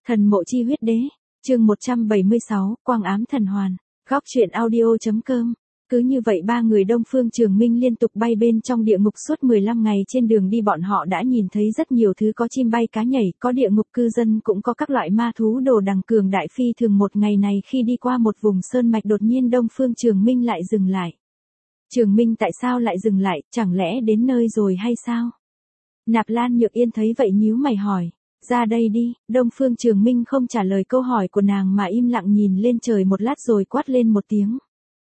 Thần mộ chi huyết đế, chương 176, quang ám thần hoàn, góc truyện audio.com. Cứ như vậy ba người Đông Phương Trường Minh liên tục bay bên trong địa ngục suốt 15 ngày, trên đường đi bọn họ đã nhìn thấy rất nhiều thứ, có chim bay cá nhảy, có địa ngục cư dân, cũng có các loại ma thú đồ đằng cường đại phi thường. Một ngày này khi đi qua một vùng sơn mạch, đột nhiên Đông Phương Trường Minh lại dừng lại. Trường Minh, tại sao lại dừng lại, chẳng lẽ đến nơi rồi hay sao? Nạp Lan Nhược Yên thấy vậy nhíu mày hỏi. Ra đây đi. Đông Phương Trường Minh không trả lời câu hỏi của nàng mà im lặng nhìn lên trời một lát rồi quát lên một tiếng.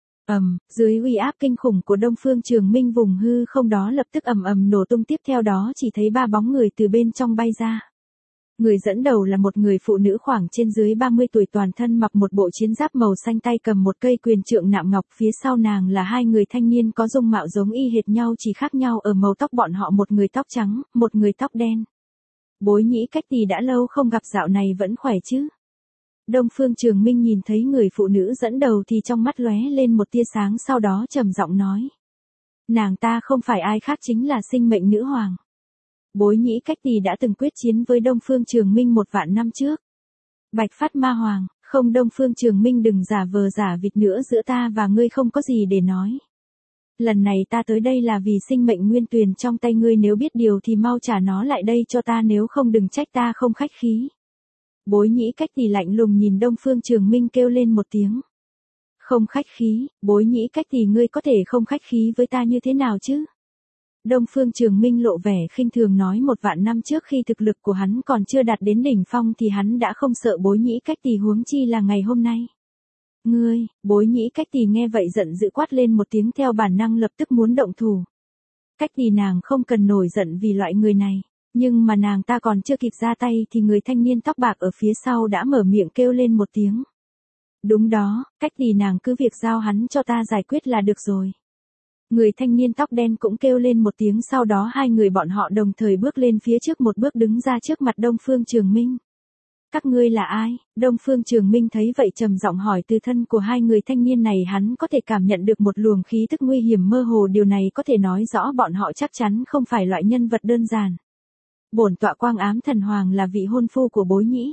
Dưới uy áp kinh khủng của Đông Phương Trường Minh, vùng hư không đó lập tức ầm ầm nổ tung, tiếp theo đó chỉ thấy ba bóng người từ bên trong bay ra. Người dẫn đầu là một người phụ nữ khoảng trên dưới 30 tuổi, toàn thân mặc một bộ chiến giáp màu xanh, tay cầm một cây quyền trượng nạm ngọc, phía sau nàng là hai người thanh niên có dung mạo giống y hệt nhau, chỉ khác nhau ở màu tóc bọn họ, một người tóc trắng, một người tóc đen. Bối Nhĩ Cách Tỳ đã lâu không gặp, dạo này vẫn khỏe chứ? Đông Phương Trường Minh nhìn thấy người phụ nữ dẫn đầu thì trong mắt lóe lên một tia sáng, sau đó trầm giọng nói. Nàng ta không phải ai khác chính là sinh mệnh nữ hoàng. Bối Nhĩ Cách Tỳ đã từng quyết chiến với Đông Phương Trường Minh 1 vạn năm trước. Bạch Phát Ma Hoàng, không, Đông Phương Trường Minh đừng giả vờ giả vịt nữa, giữa ta và ngươi không có gì để nói. Lần này ta tới đây là vì sinh mệnh nguyên tuyền trong tay ngươi, nếu biết điều thì mau trả nó lại đây cho ta, nếu không đừng trách ta không khách khí. Bối Nhĩ Cách Tỳ lạnh lùng nhìn Đông Phương Trường Minh kêu lên một tiếng. Không khách khí, Bối Nhĩ Cách Tỳ, ngươi có thể không khách khí với ta như thế nào chứ? Đông Phương Trường Minh lộ vẻ khinh thường nói, 1 vạn năm trước khi thực lực của hắn còn chưa đạt đến đỉnh phong thì hắn đã không sợ Bối Nhĩ Cách Tỳ, huống chi là ngày hôm nay. Ngươi, Bối Nhĩ Cách Tỳ nghe vậy giận dữ quát lên một tiếng, theo bản năng lập tức muốn động thủ. Cách Tỳ nàng không cần nổi giận vì loại người này, nhưng mà nàng ta còn chưa kịp ra tay thì người thanh niên tóc bạc ở phía sau đã mở miệng kêu lên một tiếng. Đúng đó, Cách Tỳ nàng cứ việc giao hắn cho ta giải quyết là được rồi. Người thanh niên tóc đen cũng kêu lên một tiếng, sau đó hai người bọn họ đồng thời bước lên phía trước một bước, đứng ra trước mặt Đông Phương Trường Minh. Các ngươi là ai? Đông Phương Trường Minh thấy vậy trầm giọng hỏi. Từ thân của hai người thanh niên này hắn có thể cảm nhận được một luồng khí tức nguy hiểm mơ hồ, điều này có thể nói rõ bọn họ chắc chắn không phải loại nhân vật đơn giản. Bổn tọa Quang Ám Thần Hoàng là vị hôn phu của Bối Nhĩ.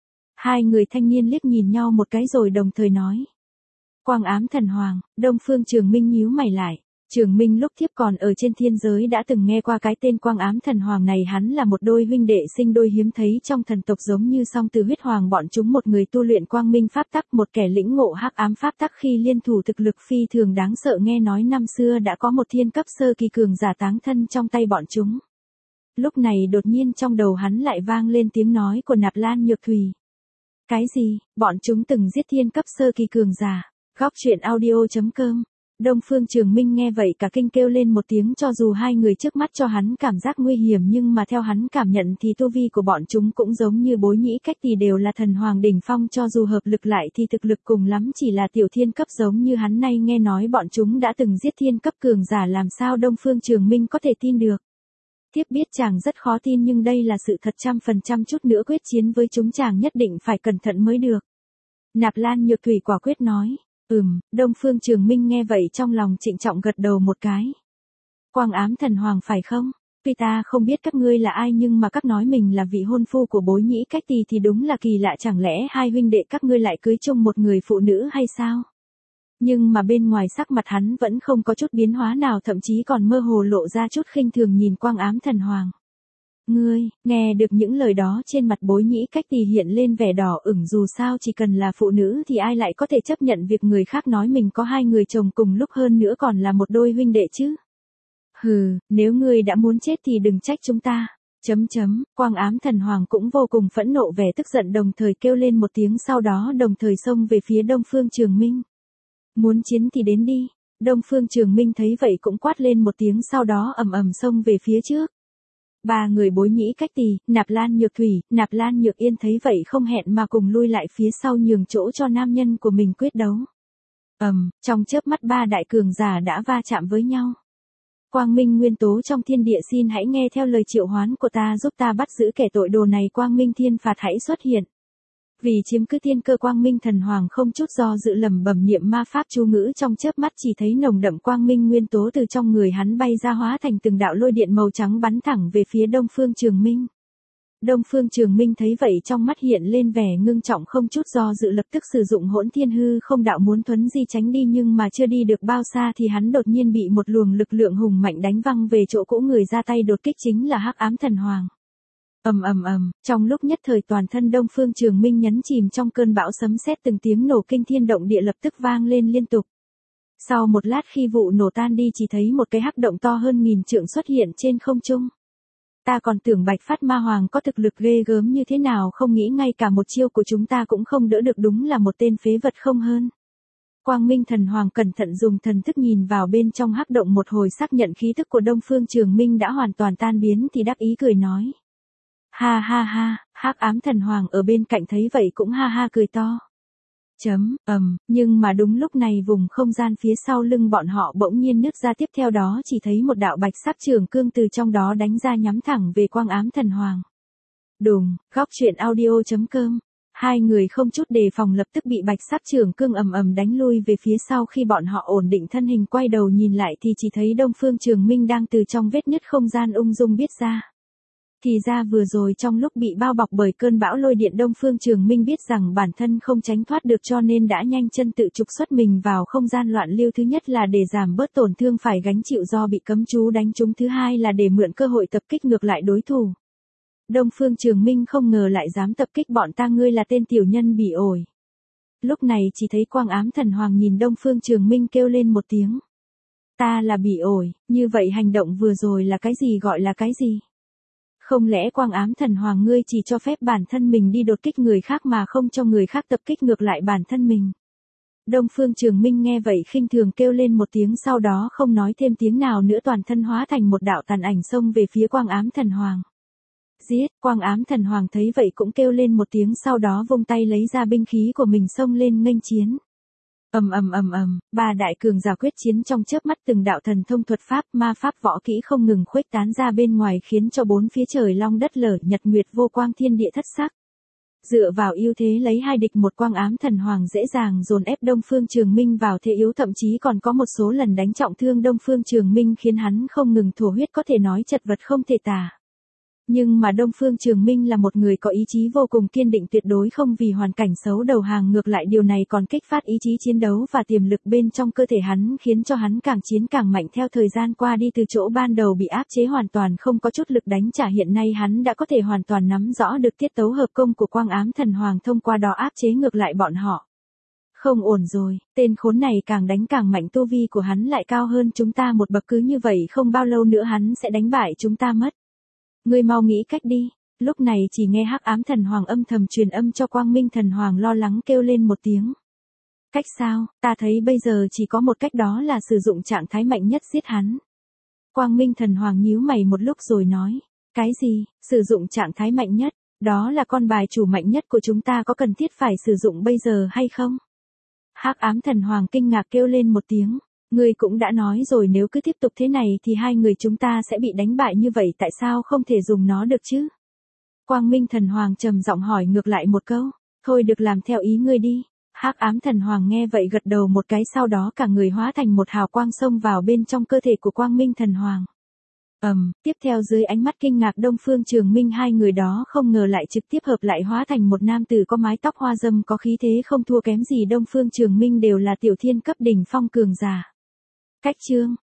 Hai người thanh niên liếc nhìn nhau một cái rồi đồng thời nói. Quang Ám Thần Hoàng. Đông Phương Trường Minh nhíu mày lại. Trường Minh lúc thiếp còn ở trên thiên giới đã từng nghe qua cái tên Quang Ám Thần Hoàng này, hắn là một đôi huynh đệ sinh đôi hiếm thấy trong thần tộc, giống như song từ huyết hoàng bọn chúng, một người tu luyện quang minh pháp tắc, một kẻ lĩnh ngộ hắc ám pháp tắc, khi liên thủ thực lực phi thường đáng sợ, nghe nói năm xưa đã có một thiên cấp sơ kỳ cường giả táng thân trong tay bọn chúng. Lúc này đột nhiên trong đầu hắn lại vang lên tiếng nói của Nạp Lan Nhược Thùy. Cái gì? Bọn chúng từng giết thiên cấp sơ kỳ cường giả? Góc truyện audio.com. Đông Phương Trường Minh nghe vậy cả kinh kêu lên một tiếng, cho dù hai người trước mắt cho hắn cảm giác nguy hiểm nhưng mà theo hắn cảm nhận thì tu vi của bọn chúng cũng giống như Bối Nhĩ Cách Tỳ, đều là thần hoàng đỉnh phong, cho dù hợp lực lại thì thực lực cùng lắm chỉ là tiểu thiên cấp giống như hắn, nay nghe nói bọn chúng đã từng giết thiên cấp cường giả, làm sao Đông Phương Trường Minh có thể tin được. Tiếp biết chàng rất khó tin nhưng đây là sự thật 100%, chút nữa quyết chiến với chúng chàng nhất định phải cẩn thận mới được. Nạp Lan Nhược Thùy quả quyết nói. Đông Phương Trường Minh nghe vậy trong lòng trịnh trọng gật đầu một cái. Quang Ám Thần Hoàng phải không? Tuy ta không biết các ngươi là ai nhưng mà các nói mình là vị hôn phu của Bối Nhĩ Cách Tỳ thì đúng là kỳ lạ, chẳng lẽ hai huynh đệ các ngươi lại cưới chung một người phụ nữ hay sao? Nhưng mà bên ngoài sắc mặt hắn vẫn không có chút biến hóa nào, thậm chí còn mơ hồ lộ ra chút khinh thường nhìn Quang Ám Thần Hoàng. Ngươi, nghe được những lời đó trên mặt Bối Nhĩ Cách Tỳ hiện lên vẻ đỏ ửng, dù sao chỉ cần là phụ nữ thì ai lại có thể chấp nhận việc người khác nói mình có hai người chồng cùng lúc, hơn nữa còn là một đôi huynh đệ chứ. Hừ, nếu ngươi đã muốn chết thì đừng trách chúng ta. Quang Ám Thần Hoàng cũng vô cùng phẫn nộ, vẻ tức giận đồng thời kêu lên một tiếng, sau đó đồng thời xông về phía Đông Phương Trường Minh. Muốn chiến thì đến đi. Đông Phương Trường Minh thấy vậy cũng quát lên một tiếng, sau đó ầm ầm xông về phía trước. Ba người Bối Nhĩ Cách Tỳ, Nạp Lan Nhược Thùy, Nạp Lan Nhược Yên thấy vậy không hẹn mà cùng lui lại phía sau, nhường chỗ cho nam nhân của mình quyết đấu. Trong chớp mắt ba đại cường giả đã va chạm với nhau. Quang minh nguyên tố trong thiên địa, xin hãy nghe theo lời triệu hoán của ta, giúp ta bắt giữ kẻ tội đồ này. Quang minh thiên phạt hãy xuất hiện. Vì chiếm cứ thiên cơ, Quang Minh Thần Hoàng không chút do dự lẩm bẩm niệm ma pháp chú ngữ, trong chớp mắt chỉ thấy nồng đậm quang minh nguyên tố từ trong người hắn bay ra, hóa thành từng đạo lôi điện màu trắng bắn thẳng về phía Đông Phương Trường Minh. Đông Phương Trường Minh thấy vậy trong mắt hiện lên vẻ ngưng trọng không chút do dự lập tức sử dụng hỗn thiên hư không đạo muốn thuấn di tránh đi nhưng mà chưa đi được bao xa thì hắn đột nhiên bị một luồng lực lượng hùng mạnh đánh văng về chỗ cũ người ra tay đột kích chính là Hắc Ám Thần Hoàng. Ầm ầm ầm, trong lúc nhất thời toàn thân Đông Phương Trường Minh nhấn chìm trong cơn bão sấm sét từng tiếng nổ kinh thiên động địa lập tức vang lên liên tục. Sau một lát khi vụ nổ tan đi chỉ thấy một cái hắc động to hơn 1000 trượng xuất hiện trên không trung. Ta còn tưởng Bạch Phát Ma Hoàng có thực lực ghê gớm như thế nào không nghĩ ngay cả một chiêu của chúng ta cũng không đỡ được đúng là một tên phế vật không hơn. Quang Minh Thần Hoàng cẩn thận dùng thần thức nhìn vào bên trong hắc động một hồi xác nhận khí thức của Đông Phương Trường Minh đã hoàn toàn tan biến thì đắc ý cười nói. Ha ha ha, Hắc Ám Thần Hoàng ở bên cạnh thấy vậy cũng ha ha cười to. Nhưng mà đúng lúc này vùng không gian phía sau lưng bọn họ bỗng nhiên nứt ra tiếp theo đó chỉ thấy một đạo bạch sắc trường cương từ trong đó đánh ra nhắm thẳng về Quang Ám Thần Hoàng. Đùng, góc truyện audio.com. Hai người không chút đề phòng lập tức bị bạch sắc trường cương ầm ầm đánh lui về phía sau khi bọn họ ổn định thân hình quay đầu nhìn lại thì chỉ thấy Đông Phương Trường Minh đang từ trong vết nứt không gian ung dung biết ra. Thì ra vừa rồi trong lúc bị bao bọc bởi cơn bão lôi điện Đông Phương Trường Minh biết rằng bản thân không tránh thoát được cho nên đã nhanh chân tự trục xuất mình vào không gian loạn lưu thứ nhất là để giảm bớt tổn thương phải gánh chịu do bị cấm chú đánh trúng thứ hai là để mượn cơ hội tập kích ngược lại đối thủ. Đông Phương Trường Minh không ngờ lại dám tập kích bọn ta ngươi là tên tiểu nhân bỉ ổi. Lúc này chỉ thấy Quang Ám Thần Hoàng nhìn Đông Phương Trường Minh kêu lên một tiếng. Ta là bỉ ổi, như vậy hành động vừa rồi là cái gì gọi là cái gì? Không lẽ Quang Ám Thần Hoàng ngươi chỉ cho phép bản thân mình đi đột kích người khác mà không cho người khác tập kích ngược lại bản thân mình? Đông Phương Trường Minh nghe vậy khinh thường kêu lên một tiếng sau đó không nói thêm tiếng nào nữa toàn thân hóa thành một đạo tàn ảnh xông về phía Quang Ám Thần Hoàng. Giết, Quang Ám Thần Hoàng thấy vậy cũng kêu lên một tiếng sau đó vung tay lấy ra binh khí của mình xông lên nghênh chiến. Ba đại cường giả quyết chiến trong chớp mắt từng đạo thần thông thuật pháp ma pháp võ kỹ không ngừng khuếch tán ra bên ngoài khiến cho bốn phía trời long đất lở nhật nguyệt vô quang thiên địa thất sắc. Dựa vào ưu thế lấy hai địch một Quang Ám Thần Hoàng dễ dàng dồn ép Đông Phương Trường Minh vào thế yếu thậm chí còn có một số lần đánh trọng thương Đông Phương Trường Minh khiến hắn không ngừng thổ huyết có thể nói chật vật không thể tả. Nhưng mà Đông Phương Trường Minh là một người có ý chí vô cùng kiên định tuyệt đối không vì hoàn cảnh xấu đầu hàng ngược lại điều này còn kích phát ý chí chiến đấu và tiềm lực bên trong cơ thể hắn khiến cho hắn càng chiến càng mạnh theo thời gian qua đi từ chỗ ban đầu bị áp chế hoàn toàn không có chút lực đánh trả hiện nay hắn đã có thể hoàn toàn nắm rõ được tiết tấu hợp công của Quang Ám Thần Hoàng thông qua đó áp chế ngược lại bọn họ. Không ổn rồi, tên khốn này càng đánh càng mạnh tu vi của hắn lại cao hơn chúng ta một bậc cứ như vậy không bao lâu nữa hắn sẽ đánh bại chúng ta mất. Ngươi mau nghĩ cách đi, lúc này chỉ nghe Hắc Ám Thần Hoàng âm thầm truyền âm cho Quang Minh Thần Hoàng lo lắng kêu lên một tiếng. Cách sao, ta thấy bây giờ chỉ có một cách đó là sử dụng trạng thái mạnh nhất giết hắn. Quang Minh Thần Hoàng nhíu mày một lúc rồi nói, cái gì, sử dụng trạng thái mạnh nhất, đó là con bài chủ mạnh nhất của chúng ta có cần thiết phải sử dụng bây giờ hay không? Hắc Ám Thần Hoàng kinh ngạc kêu lên một tiếng. Ngươi cũng đã nói rồi nếu cứ tiếp tục thế này thì hai người chúng ta sẽ bị đánh bại như vậy tại sao không thể dùng nó được chứ? Quang Minh Thần Hoàng trầm giọng hỏi ngược lại một câu, thôi được làm theo ý ngươi đi. Hắc Ám Thần Hoàng nghe vậy gật đầu một cái sau đó cả người hóa thành một hào quang xông vào bên trong cơ thể của Quang Minh Thần Hoàng. Tiếp theo dưới ánh mắt kinh ngạc Đông Phương Trường Minh hai người đó không ngờ lại trực tiếp hợp lại hóa thành một nam tử có mái tóc hoa dâm có khí thế không thua kém gì Đông Phương Trường Minh đều là tiểu thiên cấp đỉnh phong cường giả. Cách chương